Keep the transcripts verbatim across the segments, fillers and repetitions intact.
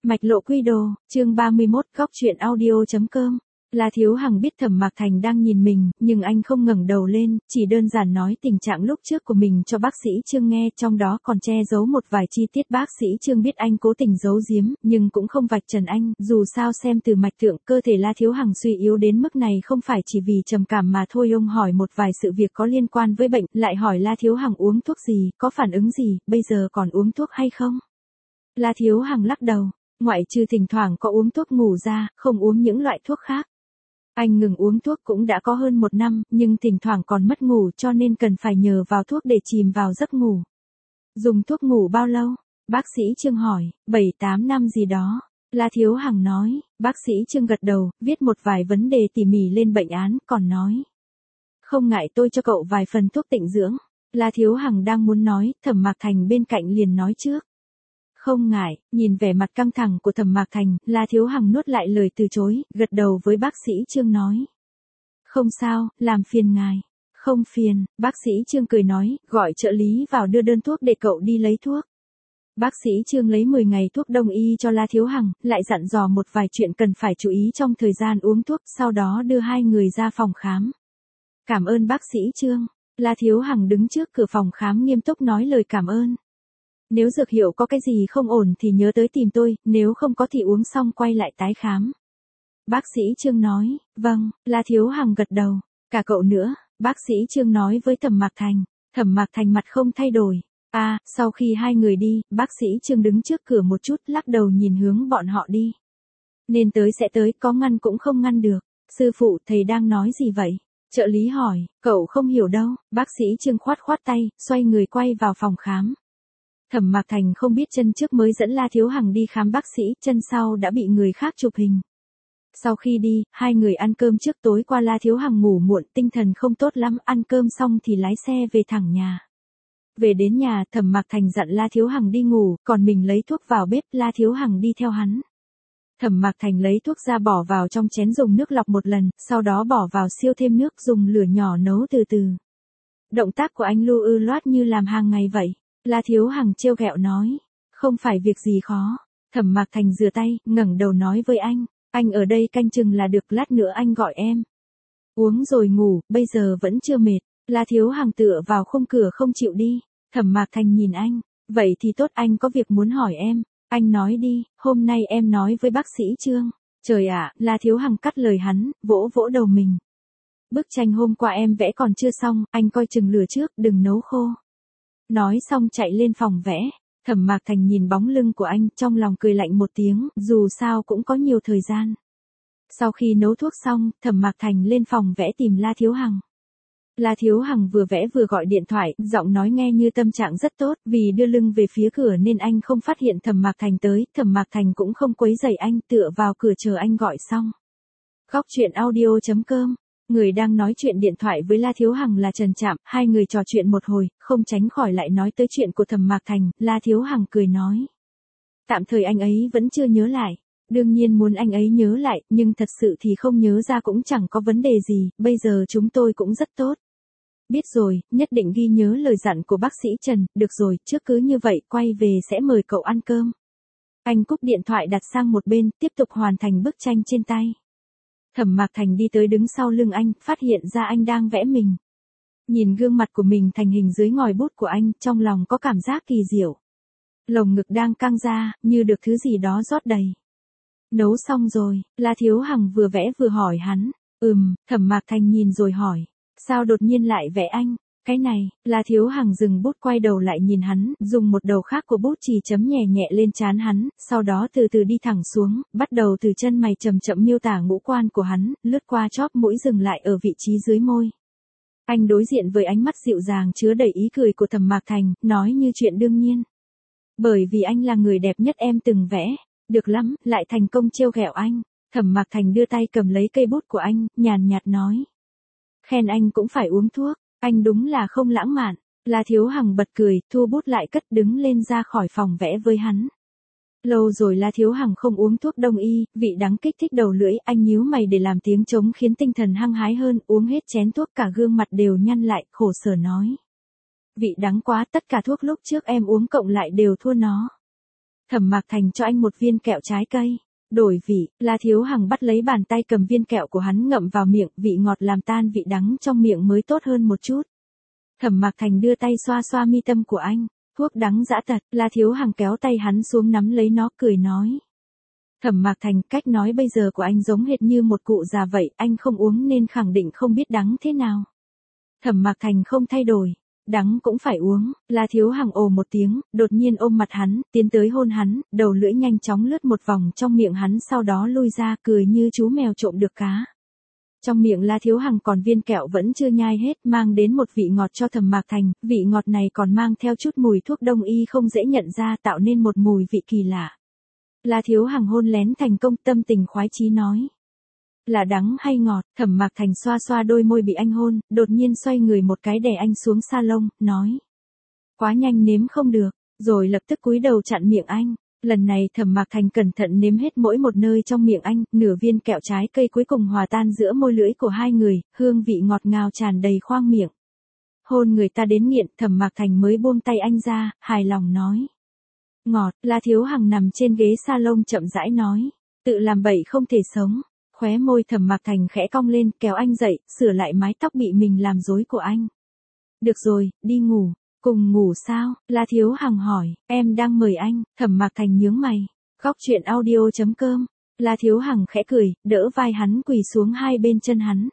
Mạch lộ quy đồ, chương ba mươi mốt, góc truyện audio.com. La Thiếu Hằng biết Thẩm Mạc Thành đang nhìn mình, nhưng anh không ngẩng đầu lên, chỉ đơn giản nói tình trạng lúc trước của mình cho bác sĩ Trương nghe, trong đó còn che giấu một vài chi tiết bác sĩ Trương biết anh cố tình giấu giếm, nhưng cũng không vạch trần anh, dù sao xem từ mạch tượng, cơ thể La Thiếu Hằng suy yếu đến mức này không phải chỉ vì trầm cảm mà thôi. Ông hỏi một vài sự việc có liên quan với bệnh, lại hỏi La Thiếu Hằng uống thuốc gì, có phản ứng gì, bây giờ còn uống thuốc hay không? La Thiếu Hằng lắc đầu, ngoại trừ thỉnh thoảng có uống thuốc ngủ ra, không uống những loại thuốc khác. Anh ngừng uống thuốc cũng đã có hơn một năm, nhưng thỉnh thoảng còn mất ngủ cho nên cần phải nhờ vào thuốc để chìm vào giấc ngủ. Dùng thuốc ngủ bao lâu? Bác sĩ Trương hỏi, bảy tám năm gì đó. La Thiếu Hằng nói, bác sĩ Trương gật đầu, viết một vài vấn đề tỉ mỉ lên bệnh án, còn nói. Không ngại tôi cho cậu vài phần thuốc tịnh dưỡng. La Thiếu Hằng đang muốn nói, Thẩm Mạc Thành bên cạnh liền nói trước. Không ngại, nhìn vẻ mặt căng thẳng của Thẩm Mạc Thành, La Thiếu Hằng nuốt lại lời từ chối, gật đầu với bác sĩ Trương nói. Không sao, làm phiền ngài. Không phiền, bác sĩ Trương cười nói, gọi trợ lý vào đưa đơn thuốc để cậu đi lấy thuốc. Bác sĩ Trương lấy mười ngày thuốc đông y cho La Thiếu Hằng, lại dặn dò một vài chuyện cần phải chú ý trong thời gian uống thuốc, sau đó đưa hai người ra phòng khám. Cảm ơn bác sĩ Trương. La Thiếu Hằng đứng trước cửa phòng khám nghiêm túc nói lời cảm ơn. Nếu dược hiệu có cái gì không ổn thì nhớ tới tìm tôi, nếu không có thì uống xong quay lại tái khám. Bác sĩ Trương nói, vâng, La Thiếu Hằng gật đầu, cả cậu nữa, bác sĩ Trương nói với Thẩm Mạc Thành. Thẩm Mạc Thành mặt không thay đổi. À, sau khi hai người đi, bác sĩ Trương đứng trước cửa một chút, lắc đầu nhìn hướng bọn họ đi. Nên tới sẽ tới, có ngăn cũng không ngăn được. Sư phụ, thầy đang nói gì vậy? Trợ lý hỏi, cậu không hiểu đâu. Bác sĩ Trương khoát khoát tay, xoay người quay vào phòng khám. Thẩm Mạc Thành không biết chân trước mới dẫn La Thiếu Hằng đi khám bác sĩ, chân sau đã bị người khác chụp hình. Sau khi đi, hai người ăn cơm trước, tối qua La Thiếu Hằng ngủ muộn, tinh thần không tốt lắm, ăn cơm xong thì lái xe về thẳng nhà. Về đến nhà, Thẩm Mạc Thành dặn La Thiếu Hằng đi ngủ, còn mình lấy thuốc vào bếp, La Thiếu Hằng đi theo hắn. Thẩm Mạc Thành lấy thuốc ra bỏ vào trong chén dùng nước lọc một lần, sau đó bỏ vào siêu thêm nước dùng lửa nhỏ nấu từ từ. Động tác của anh lưu ư loát như làm hàng ngày vậy. La Thiếu Hằng trêu ghẹo nói, không phải việc gì khó. Thẩm Mạc Thành rửa tay, ngẩng đầu nói với anh, anh ở đây canh chừng là được, lát nữa anh gọi em. Uống rồi ngủ, bây giờ vẫn chưa mệt. La Thiếu Hằng tựa vào khung cửa không chịu đi. Thẩm Mạc Thành nhìn anh, vậy thì tốt, anh có việc muốn hỏi em. Anh nói đi, hôm nay em nói với bác sĩ Trương. Trời ạ, La Thiếu Hằng cắt lời hắn, vỗ vỗ đầu mình. Bức tranh hôm qua em vẽ còn chưa xong, anh coi chừng lửa trước, đừng nấu khô. Nói xong chạy lên phòng vẽ. Thẩm Mạc Thành nhìn bóng lưng của anh, trong lòng cười lạnh một tiếng, dù sao cũng có nhiều thời gian. Sau khi nấu thuốc xong, Thẩm Mạc Thành lên phòng vẽ tìm La Thiếu Hằng. La Thiếu Hằng vừa vẽ vừa gọi điện thoại, giọng nói nghe như tâm trạng rất tốt, vì đưa lưng về phía cửa nên anh không phát hiện Thẩm Mạc Thành tới, Thẩm Mạc Thành cũng không quấy rầy anh, tựa vào cửa chờ anh gọi xong. Góc truyện audio.com. Người đang nói chuyện điện thoại với La Thiếu Hằng là Trần Trạm, hai người trò chuyện một hồi, không tránh khỏi lại nói tới chuyện của Thẩm Mạc Thành, La Thiếu Hằng cười nói. Tạm thời anh ấy vẫn chưa nhớ lại, đương nhiên muốn anh ấy nhớ lại, nhưng thật sự thì không nhớ ra cũng chẳng có vấn đề gì, bây giờ chúng tôi cũng rất tốt. Biết rồi, nhất định ghi nhớ lời dặn của bác sĩ Trần, được rồi, trước cứ như vậy, quay về sẽ mời cậu ăn cơm. Anh cúp điện thoại đặt sang một bên, tiếp tục hoàn thành bức tranh trên tay. Thẩm Mạc Thành đi tới đứng sau lưng anh, phát hiện ra anh đang vẽ mình. Nhìn gương mặt của mình thành hình dưới ngòi bút của anh, trong lòng có cảm giác kỳ diệu. Lồng ngực đang căng ra, như được thứ gì đó rót đầy. Nấu xong rồi, La Thiếu Hằng vừa vẽ vừa hỏi hắn. Ừm, Thẩm Mạc Thành nhìn rồi hỏi. Sao đột nhiên lại vẽ anh? Cái này, La Thiếu Hằng dừng bút quay đầu lại nhìn hắn, dùng một đầu khác của bút chì chấm nhẹ nhẹ lên trán hắn, sau đó từ từ đi thẳng xuống, bắt đầu từ chân mày chậm chậm miêu tả ngũ quan của hắn, lướt qua chóp mũi dừng lại ở vị trí dưới môi. Anh đối diện với ánh mắt dịu dàng chứa đầy ý cười của Thẩm Mạc Thành, nói như chuyện đương nhiên. Bởi vì anh là người đẹp nhất em từng vẽ. Được lắm, lại thành công trêu ghẹo anh. Thẩm Mạc Thành đưa tay cầm lấy cây bút của anh, nhàn nhạt nói. Khen anh cũng phải uống thuốc, anh đúng là không lãng mạn. La Thiếu Hằng bật cười, thu bút lại cất đứng lên ra khỏi phòng vẽ với hắn. Lâu rồi La Thiếu Hằng không uống thuốc đông y, vị đắng kích thích đầu lưỡi, anh nhíu mày để làm tiếng trống khiến tinh thần hăng hái hơn, uống hết chén thuốc cả gương mặt đều nhăn lại, khổ sở nói. Vị đắng quá, tất cả thuốc lúc trước em uống cộng lại đều thua nó. Thẩm Mạc Thành cho anh một viên kẹo trái cây. Đổi vị, La Thiếu Hằng bắt lấy bàn tay cầm viên kẹo của hắn ngậm vào miệng, vị ngọt làm tan vị đắng trong miệng mới tốt hơn một chút. Thẩm Mạc Thành đưa tay xoa xoa mi tâm của anh. Thuốc đắng dã tật, La Thiếu Hằng kéo tay hắn xuống nắm lấy nó cười nói. Thẩm Mạc Thành, cách nói bây giờ của anh giống hệt như một cụ già vậy, anh không uống nên khẳng định không biết đắng thế nào. Thẩm Mạc Thành không thay đổi. Đắng cũng phải uống, La Thiếu Hằng ồ một tiếng, đột nhiên ôm mặt hắn, tiến tới hôn hắn, đầu lưỡi nhanh chóng lướt một vòng trong miệng hắn sau đó lui ra cười như chú mèo trộm được cá. Trong miệng La Thiếu Hằng còn viên kẹo vẫn chưa nhai hết, mang đến một vị ngọt cho Thẩm Mạc Thành, vị ngọt này còn mang theo chút mùi thuốc đông y không dễ nhận ra tạo nên một mùi vị kỳ lạ. La Thiếu Hằng hôn lén thành công tâm tình khoái chí nói. Là đắng hay ngọt, Thẩm Mạc Thành xoa xoa đôi môi bị anh hôn, đột nhiên xoay người một cái đè anh xuống salon, nói. Quá nhanh nếm không được, rồi lập tức cúi đầu chặn miệng anh. Lần này Thẩm Mạc Thành cẩn thận nếm hết mỗi một nơi trong miệng anh, nửa viên kẹo trái cây cuối cùng hòa tan giữa môi lưỡi của hai người, hương vị ngọt ngào tràn đầy khoang miệng. Hôn người ta đến nghiện, Thẩm Mạc Thành mới buông tay anh ra, hài lòng nói. Ngọt, La Thiếu Hằng nằm trên ghế salon chậm rãi nói. Tự làm bậy không thể sống. Khóe môi Thẩm Mạc Thành khẽ cong lên, kéo anh dậy, sửa lại mái tóc bị mình làm rối của anh. Được rồi, đi ngủ. Cùng ngủ sao? La Thiếu Hằng hỏi. Em đang mời anh. Thẩm Mạc Thành nhướng mày. Góc chuyện audio chấm com. La Thiếu Hằng khẽ cười, đỡ vai hắn quỳ xuống hai bên chân hắn.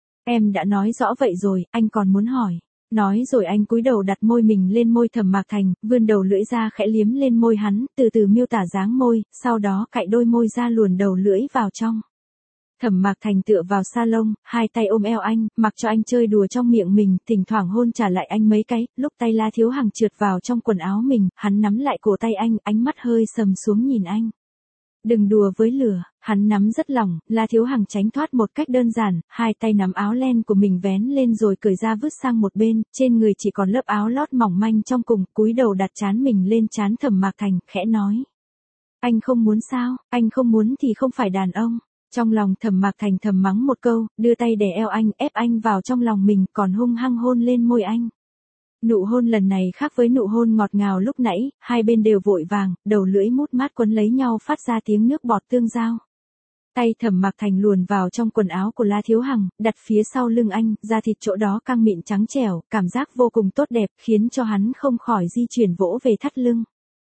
Em đã nói rõ vậy rồi, anh còn muốn hỏi. Nói rồi anh cúi đầu đặt môi mình lên môi Thẩm Mạc Thành, vươn đầu lưỡi ra khẽ liếm lên môi hắn, từ từ miêu tả dáng môi, sau đó cạy đôi môi ra luồn đầu lưỡi vào trong. Thẩm Mạc Thành tựa vào salon, hai tay ôm eo anh, mặc cho anh chơi đùa trong miệng mình, thỉnh thoảng hôn trả lại anh mấy cái, lúc tay La Thiếu Hằng trượt vào trong quần áo mình, hắn nắm lại cổ tay anh, ánh mắt hơi sầm xuống nhìn anh. Đừng đùa với lửa, hắn nắm rất lỏng, La Thiếu Hằng tránh thoát một cách đơn giản, hai tay nắm áo len của mình vén lên rồi cởi ra vứt sang một bên, trên người chỉ còn lớp áo lót mỏng manh trong cùng, cúi đầu đặt trán mình lên trán Thẩm Mạc Thành, khẽ nói. Anh không muốn sao, anh không muốn thì không phải đàn ông. Trong lòng Thẩm Mạc Thành thầm mắng một câu, đưa tay đè eo anh, ép anh vào trong lòng mình, còn hung hăng hôn lên môi anh. Nụ hôn lần này khác với nụ hôn ngọt ngào lúc nãy, hai bên đều vội vàng, đầu lưỡi mút mát quấn lấy nhau phát ra tiếng nước bọt tương giao. Tay Thẩm Mạc Thành luồn vào trong quần áo của La Thiếu Hằng, đặt phía sau lưng anh, da thịt chỗ đó căng mịn trắng trẻo, cảm giác vô cùng tốt đẹp, khiến cho hắn không khỏi di chuyển vỗ về thắt lưng.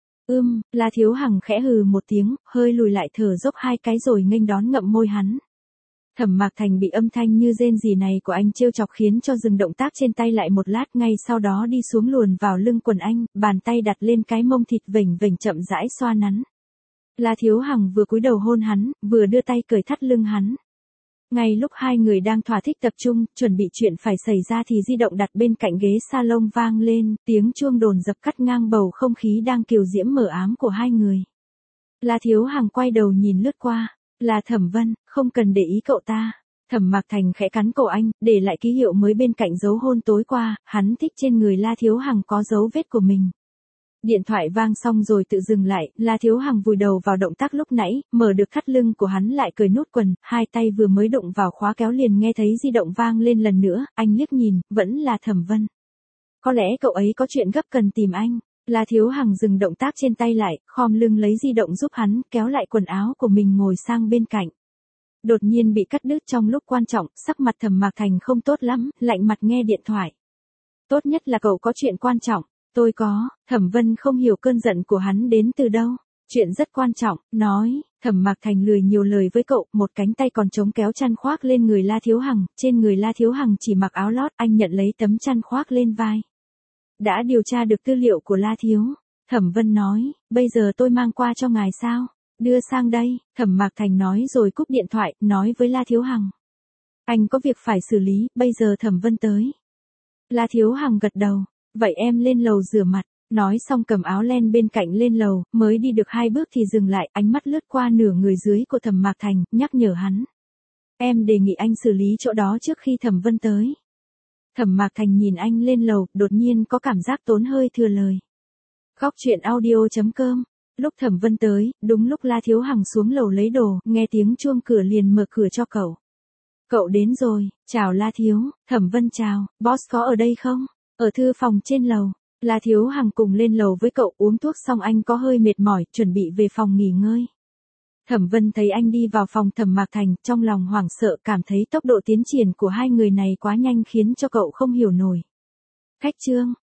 Ưm, La Thiếu Hằng khẽ hừ một tiếng, hơi lùi lại thở dốc hai cái rồi nghênh đón ngậm môi hắn. Thẩm Mạc Thành bị âm thanh như rên rỉ này của anh trêu chọc khiến cho dừng động tác trên tay lại một lát, ngay sau đó đi xuống luồn vào lưng quần anh, bàn tay đặt lên cái mông thịt vểnh vểnh chậm rãi xoa nắn. La Thiếu Hằng vừa cúi đầu hôn hắn, vừa đưa tay cởi thắt lưng hắn. Ngay lúc hai người đang thỏa thích tập trung, chuẩn bị chuyện phải xảy ra thì di động đặt bên cạnh ghế salon vang lên, tiếng chuông đồn dập cắt ngang bầu không khí đang kiều diễm mờ ám của hai người. La Thiếu Hằng quay đầu nhìn lướt qua, là Thẩm Vân, không cần để ý cậu ta. Thẩm Mạc Thành khẽ cắn cổ anh, để lại ký hiệu mới bên cạnh dấu hôn tối qua, hắn thích trên người La Thiếu Hằng có dấu vết của mình. Điện thoại vang xong rồi tự dừng lại, La Thiếu Hằng vùi đầu vào động tác lúc nãy, mở được thắt lưng của hắn lại cởi nút quần, hai tay vừa mới đụng vào khóa kéo liền nghe thấy di động vang lên lần nữa, anh liếc nhìn, vẫn là Thẩm Vân. Có lẽ cậu ấy có chuyện gấp cần tìm anh. La Thiếu Hằng dừng động tác trên tay lại, khom lưng lấy di động giúp hắn, kéo lại quần áo của mình ngồi sang bên cạnh. Đột nhiên bị cắt đứt trong lúc quan trọng, sắc mặt Thẩm Mạc Thành không tốt lắm, lạnh mặt nghe điện thoại. Tốt nhất là cậu có chuyện quan trọng. Tôi có, Thẩm Vân không hiểu cơn giận của hắn đến từ đâu. Chuyện rất quan trọng, nói, Thẩm Mạc Thành lười nhiều lời với cậu, một cánh tay còn chống kéo chăn khoác lên người La Thiếu Hằng, trên người La Thiếu Hằng chỉ mặc áo lót, anh nhận lấy tấm chăn khoác lên vai. Đã điều tra được tư liệu của La Thiếu. Thẩm Vân nói, bây giờ tôi mang qua cho ngài sao? Đưa sang đây, Thẩm Mạc Thành nói rồi cúp điện thoại, nói với La Thiếu Hằng. Anh có việc phải xử lý, bây giờ Thẩm Vân tới. La Thiếu Hằng gật đầu, vậy em lên lầu rửa mặt. Nói xong cầm áo len bên cạnh lên lầu, mới đi được hai bước thì dừng lại, ánh mắt lướt qua nửa người dưới của Thẩm Mạc Thành, nhắc nhở hắn. Em đề nghị anh xử lý chỗ đó trước khi Thẩm Vân tới. Thẩm Mạc Thành nhìn anh lên lầu, đột nhiên có cảm giác tốn hơi thừa lời. Góc chuyện audio chấm com. Lúc Thẩm Vân tới, đúng lúc La Thiếu Hằng xuống lầu lấy đồ, nghe tiếng chuông cửa liền mở cửa cho cậu. Cậu đến rồi, chào La Thiếu. Thẩm Vân chào, boss có ở đây không? Ở thư phòng trên lầu. La Thiếu Hằng cùng lên lầu với cậu, uống thuốc xong anh có hơi mệt mỏi, chuẩn bị về phòng nghỉ ngơi. Thẩm Vân thấy anh đi vào phòng Thẩm Mạc Thành, trong lòng hoảng sợ, cảm thấy tốc độ tiến triển của hai người này quá nhanh khiến cho cậu không hiểu nổi. Khách Trương,